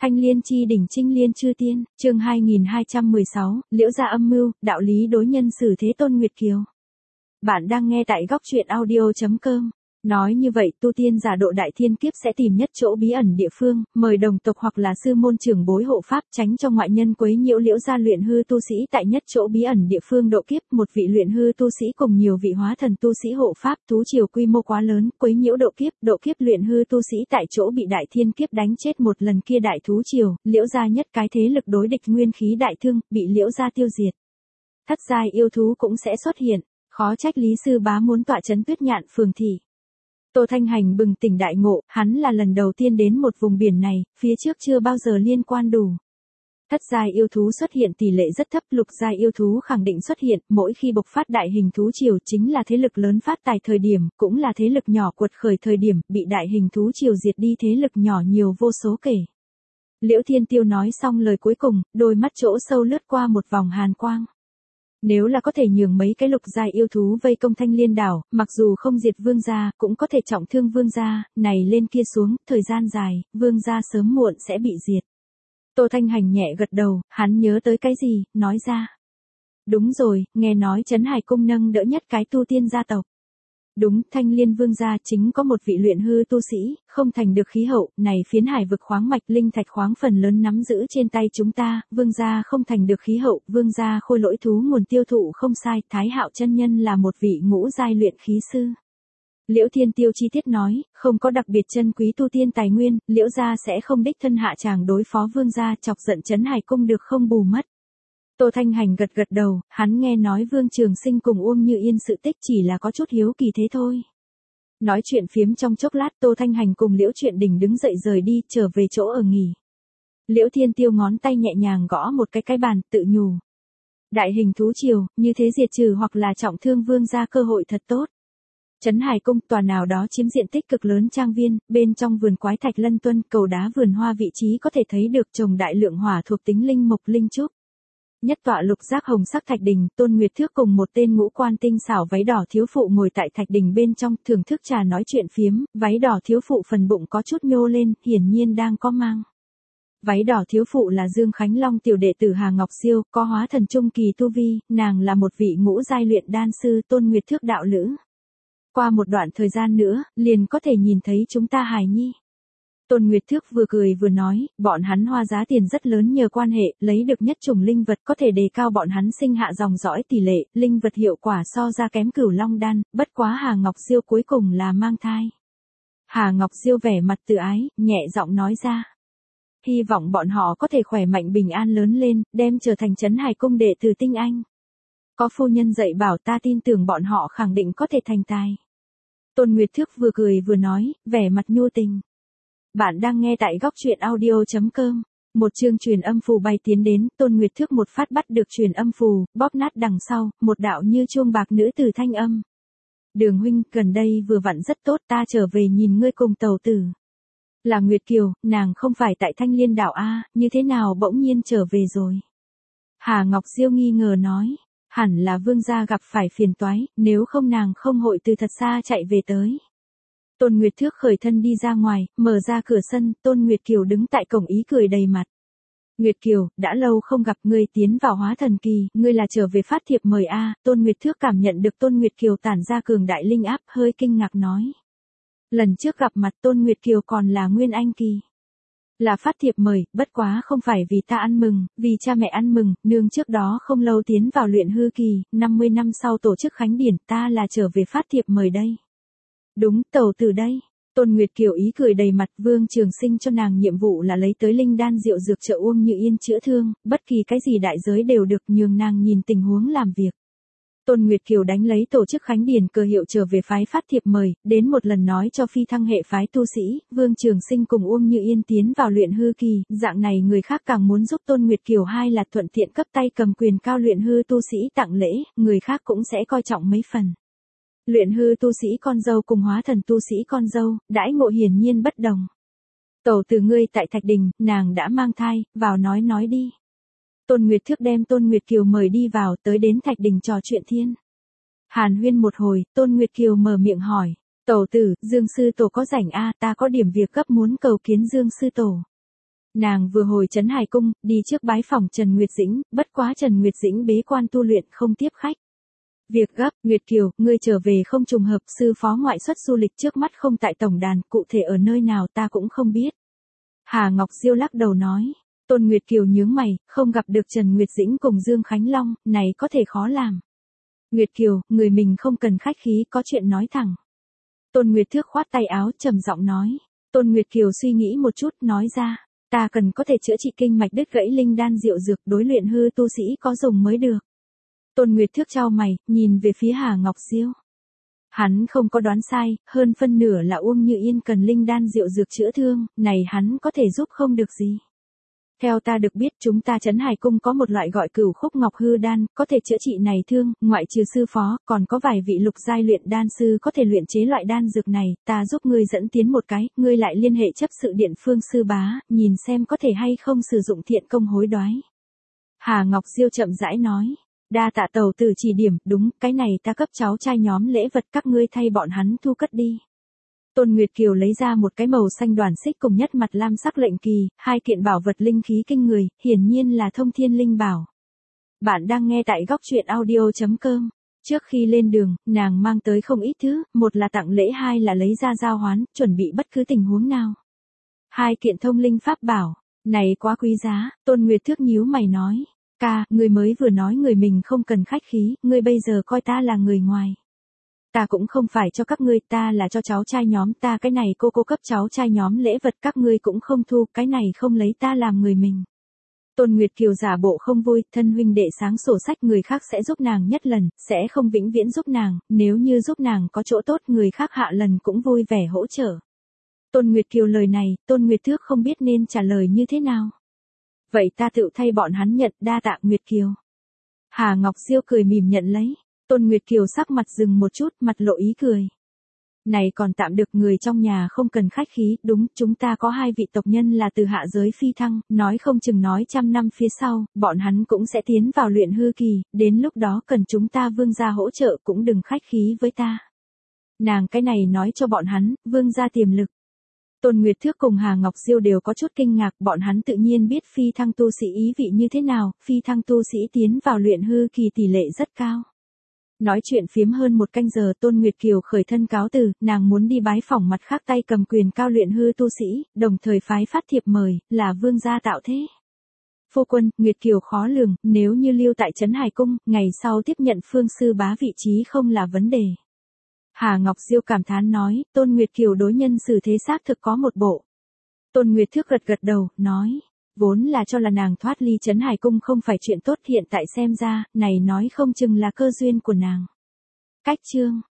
Thanh liên chi đỉnh trinh liên chư tiên, chương 2216, Liễu gia âm mưu, đạo lý đối nhân xử thế Tôn Nguyệt Kiều. Bạn đang nghe tại góc truyện audio.com. Nói như vậy, tu tiên giả độ đại thiên kiếp sẽ tìm nhất chỗ bí ẩn địa phương, mời đồng tộc hoặc là sư môn trưởng bối hộ pháp tránh cho ngoại nhân quấy nhiễu. Liễu gia luyện hư tu sĩ tại nhất chỗ bí ẩn địa phương độ kiếp, một vị luyện hư tu sĩ cùng nhiều vị hóa thần tu sĩ hộ pháp, thú triều quy mô quá lớn, quấy nhiễu độ kiếp luyện hư tu sĩ tại chỗ bị đại thiên kiếp đánh chết một lần kia đại thú triều, Liễu gia nhất cái thế lực đối địch nguyên khí đại thương, bị Liễu gia tiêu diệt. Thất giai yêu thú cũng sẽ xuất hiện, khó trách Lý sư bá muốn tọa trấn Tuyết Nhạn phường thị. Tô Thanh Hành bừng tỉnh đại ngộ, hắn là lần đầu tiên đến một vùng biển này, phía trước chưa bao giờ liên quan đủ. Thất giai yêu thú xuất hiện tỷ lệ rất thấp, lục giai yêu thú khẳng định xuất hiện, mỗi khi bộc phát đại hình thú triều chính là thế lực lớn phát tài thời điểm, cũng là thế lực nhỏ quật khởi thời điểm, bị đại hình thú triều diệt đi thế lực nhỏ nhiều vô số kể. Liễu Thiên Tiêu nói xong lời cuối cùng, đôi mắt chỗ sâu lướt qua một vòng hàn quang. Nếu là có thể nhường mấy cái lục giai yêu thú vây công Thanh Liên đảo, mặc dù không diệt vương gia, cũng có thể trọng thương vương gia, này lên kia xuống, thời gian dài, vương gia sớm muộn sẽ bị diệt. Tô Thanh Hành nhẹ gật đầu, hắn nhớ tới cái gì, nói ra. Đúng rồi, nghe nói Trấn Hải Cung nâng đỡ nhất cái tu tiên gia tộc. Đúng, Thanh Liên vương gia chính có một vị luyện hư tu sĩ, không thành được khí hậu, này phiến hải vực khoáng mạch linh thạch khoáng phần lớn nắm giữ trên tay chúng ta, vương gia không thành được khí hậu, vương gia khôi lỗi thú nguồn tiêu thụ không sai, Thái Hạo chân nhân là một vị ngũ giai luyện khí sư. Liễu Thiên Tiêu chi tiết nói, không có đặc biệt chân quý tu tiên tài nguyên, Liễu gia sẽ không đích thân hạ tràng đối phó vương gia, chọc giận Trấn Hải Cung được không bù mất. Tô Thanh Hành gật gật đầu, hắn nghe nói Vương Trường Sinh cùng Uông Như Yên sự tích chỉ là có chút hiếu kỳ thế thôi. Nói chuyện phiếm trong chốc lát, Tô Thanh Hành cùng Liễu Chuyện Đình đứng dậy rời đi, trở về chỗ ở nghỉ. Liễu Thiên Tiêu ngón tay nhẹ nhàng gõ một cái bàn, tự nhủ. Đại hình thú triều, như thế diệt trừ hoặc là trọng thương vương gia cơ hội thật tốt. Trấn Hải Cung, tòa nào đó chiếm diện tích cực lớn trang viên, bên trong vườn quái thạch lân tuân, cầu đá vườn hoa vị trí có thể thấy được trồng đại lượng hỏa thuộc tính linh mộc linh trúc. Nhất tọa lục giác hồng sắc thạch đình, Tôn Nguyệt Thước cùng một tên ngũ quan tinh xảo váy đỏ thiếu phụ ngồi tại thạch đình bên trong, thưởng thức trà nói chuyện phiếm, váy đỏ thiếu phụ phần bụng có chút nhô lên, hiển nhiên đang có mang. Váy đỏ thiếu phụ là Dương Khánh Long tiểu đệ tử Hà Ngọc Siêu, có hóa thần trung kỳ tu vi, nàng là một vị ngũ giai luyện đan sư, Tôn Nguyệt Thước đạo lữ. Qua một đoạn thời gian nữa, liền có thể nhìn thấy chúng ta hài nhi. Tôn Nguyệt Thước vừa cười vừa nói, bọn hắn hoa giá tiền rất lớn nhờ quan hệ, lấy được nhất chủng linh vật có thể đề cao bọn hắn sinh hạ dòng dõi tỷ lệ, linh vật hiệu quả so ra kém Cửu Long đan, bất quá Hà Ngọc Siêu cuối cùng là mang thai. Hà Ngọc Siêu vẻ mặt tự ái, nhẹ giọng nói ra. Hy vọng bọn họ có thể khỏe mạnh bình an lớn lên, đem trở thành Trấn Hải Cung đệ tử tinh anh. Có phu nhân dạy bảo ta tin tưởng bọn họ khẳng định có thể thành tài. Tôn Nguyệt Thước vừa cười vừa nói, vẻ mặt nhu tình. Bạn đang nghe tại góc truyện audio.com. Một chương truyền âm phù bay tiến đến, Tôn Nguyệt Thước một phát bắt được truyền âm phù, bóp nát đằng sau, một đạo như chuông bạc nữ tử thanh âm. Đường huynh, gần đây vừa vặn rất tốt, ta trở về nhìn ngươi cùng tàu tử. Là Nguyệt Kiều, nàng không phải tại Thanh Liên đảo a, như thế nào bỗng nhiên trở về rồi? Hà Ngọc Siêu nghi ngờ nói, hẳn là vương gia gặp phải phiền toái, nếu không nàng không hội từ thật xa chạy về tới. Tôn Nguyệt Thước khởi thân đi ra ngoài, mở ra cửa sân, Tôn Nguyệt Kiều đứng tại cổng ý cười đầy mặt. Nguyệt Kiều, đã lâu không gặp ngươi tiến vào hóa thần kỳ, ngươi là trở về phát thiệp mời a. Tôn Nguyệt Thước cảm nhận được Tôn Nguyệt Kiều tản ra cường đại linh áp, hơi kinh ngạc nói. Lần trước gặp mặt Tôn Nguyệt Kiều còn là Nguyên Anh kỳ. Là phát thiệp mời, bất quá không phải vì ta ăn mừng, vì cha mẹ ăn mừng, nương trước đó không lâu tiến vào luyện hư kỳ, 50 năm sau tổ chức khánh điển, ta là trở về phát thiệp mời đây. Đúng, tàu từ đây. Tôn Nguyệt Kiều ý cười đầy mặt, Vương Trường Sinh cho nàng nhiệm vụ là lấy tới linh đan rượu dược trợ Uông Như Yên chữa thương, bất kỳ cái gì đại giới đều được, nhường nàng nhìn tình huống làm việc. Tôn Nguyệt Kiều đánh lấy tổ chức khánh điển cơ hiệu trở về phái phát thiệp mời, đến một lần nói cho phi thăng hệ phái tu sĩ, Vương Trường Sinh cùng Uông Như Yên tiến vào luyện hư kỳ, dạng này người khác càng muốn giúp Tôn Nguyệt Kiều hai là thuận tiện cấp tay cầm quyền cao luyện hư tu sĩ tặng lễ, người khác cũng sẽ coi trọng mấy phần. Luyện hư tu sĩ con dâu cùng hóa thần tu sĩ con dâu, đãi ngộ hiển nhiên bất đồng. Tẩu từ ngươi tại Thạch Đình, nàng đã mang thai, vào nói đi. Tôn Nguyệt Thước đem Tôn Nguyệt Kiều mời đi vào, tới đến Thạch Đình trò chuyện thiên. Hàn huyên một hồi, Tôn Nguyệt Kiều mở miệng hỏi, tẩu tử, Dương sư tổ có rảnh a, ta có điểm việc gấp muốn cầu kiến Dương sư tổ. Nàng vừa hồi Trấn Hải Cung, đi trước bái phòng Trần Nguyệt Dĩnh, bất quá Trần Nguyệt Dĩnh bế quan tu luyện không tiếp khách. Việc gấp, Nguyệt Kiều, ngươi trở về không trùng hợp, sư phó ngoại xuất du lịch trước mắt không tại tổng đàn, cụ thể ở nơi nào ta cũng không biết. Hà Ngọc Diêu lắc đầu nói. Tôn Nguyệt Kiều nhướng mày, không gặp được Trần Nguyệt Dĩnh cùng Dương Khánh Long, này có thể khó làm. Nguyệt Kiều, người mình không cần khách khí, có chuyện nói thẳng. Tôn Nguyệt Thước khoát tay áo trầm giọng nói. Tôn Nguyệt Kiều suy nghĩ một chút, nói ra, ta cần có thể chữa trị kinh mạch đứt gãy linh đan diệu dược, đối luyện hư tu sĩ có dùng mới được. Tôn Nguyệt Thước chau mày, nhìn về phía Hà Ngọc Diêu. Hắn không có đoán sai, hơn phân nửa là Uông Như Yên cần linh đan diệu dược chữa thương, này hắn có thể giúp không được gì. Theo ta được biết chúng ta Trấn Hải Cung có một loại gọi Cửu Khúc Ngọc Hư Đan, có thể chữa trị này thương, ngoại trừ sư phó, còn có vài vị lục giai luyện đan sư có thể luyện chế loại đan dược này, ta giúp ngươi dẫn tiến một cái, ngươi lại liên hệ chấp sự điện Phương sư bá, nhìn xem có thể hay không sử dụng thiện công hối đoái. Hà Ngọc Diêu chậm rãi nói, đa tạ tàu tử chỉ điểm, đúng, cái này ta cấp cháu trai nhóm lễ vật các ngươi thay bọn hắn thu cất đi. Tôn Nguyệt Kiều lấy ra một cái màu xanh đoàn xích cùng nhất mặt lam sắc lệnh kỳ, hai kiện bảo vật linh khí kinh người, hiển nhiên là thông thiên linh bảo. Bạn đang nghe tại góc truyện audio.com. Trước khi lên đường, nàng mang tới không ít thứ, một là tặng lễ, hai là lấy ra giao hoán, chuẩn bị bất cứ tình huống nào. Hai kiện thông linh pháp bảo, này quá quý giá, Tôn Nguyệt Thước nhíu mày nói. Ca, người mới vừa nói người mình không cần khách khí, ngươi bây giờ coi ta là người ngoài. Ta cũng không phải cho các ngươi, ta là cho cháu trai nhóm ta, cái này cô cấp cháu trai nhóm lễ vật các ngươi cũng không thu, cái này không lấy ta làm người mình. Tôn Nguyệt Kiều giả bộ không vui, thân huynh đệ sáng sổ sách người khác sẽ giúp nàng nhất lần, sẽ không vĩnh viễn giúp nàng, nếu như giúp nàng có chỗ tốt người khác hạ lần cũng vui vẻ hỗ trợ. Tôn Nguyệt Kiều lời này, Tôn Nguyệt Thước không biết nên trả lời như thế nào. Vậy ta tự thay bọn hắn nhận, đa tạ Nguyệt Kiều. Hà Ngọc Diêu cười mỉm nhận lấy. Tôn Nguyệt Kiều sắc mặt dừng một chút, mặt lộ ý cười. Này còn tạm được, người trong nhà không cần khách khí, đúng, chúng ta có hai vị tộc nhân là từ hạ giới phi thăng, nói không chừng nói 100 năm phía sau, bọn hắn cũng sẽ tiến vào luyện hư kỳ, đến lúc đó cần chúng ta vương gia hỗ trợ cũng đừng khách khí với ta. Nàng cái này nói cho bọn hắn, vương gia tiềm lực. Tôn Nguyệt Thước cùng Hà Ngọc Diêu đều có chút kinh ngạc, bọn hắn tự nhiên biết phi thăng tu sĩ ý vị như thế nào, phi thăng tu sĩ tiến vào luyện hư kỳ tỷ lệ rất cao. Nói chuyện phiếm hơn một canh giờ, Tôn Nguyệt Kiều khởi thân cáo từ, nàng muốn đi bái phỏng mặt khác tay cầm quyền cao luyện hư tu sĩ, đồng thời phái phát thiệp mời, là vương gia tạo thế. Phu quân, Nguyệt Kiều khó lường, nếu như lưu tại Trấn Hải Cung, ngày sau tiếp nhận Phương sư bá vị trí không là vấn đề. Hà Ngọc Diêu cảm thán nói, Tôn Nguyệt Kiều đối nhân xử thế xác thực có một bộ. Tôn Nguyệt Thước gật đầu, nói, vốn là cho là nàng thoát ly Trấn Hải Cung không phải chuyện tốt, hiện tại xem ra, này nói không chừng là cơ duyên của nàng. Cách chương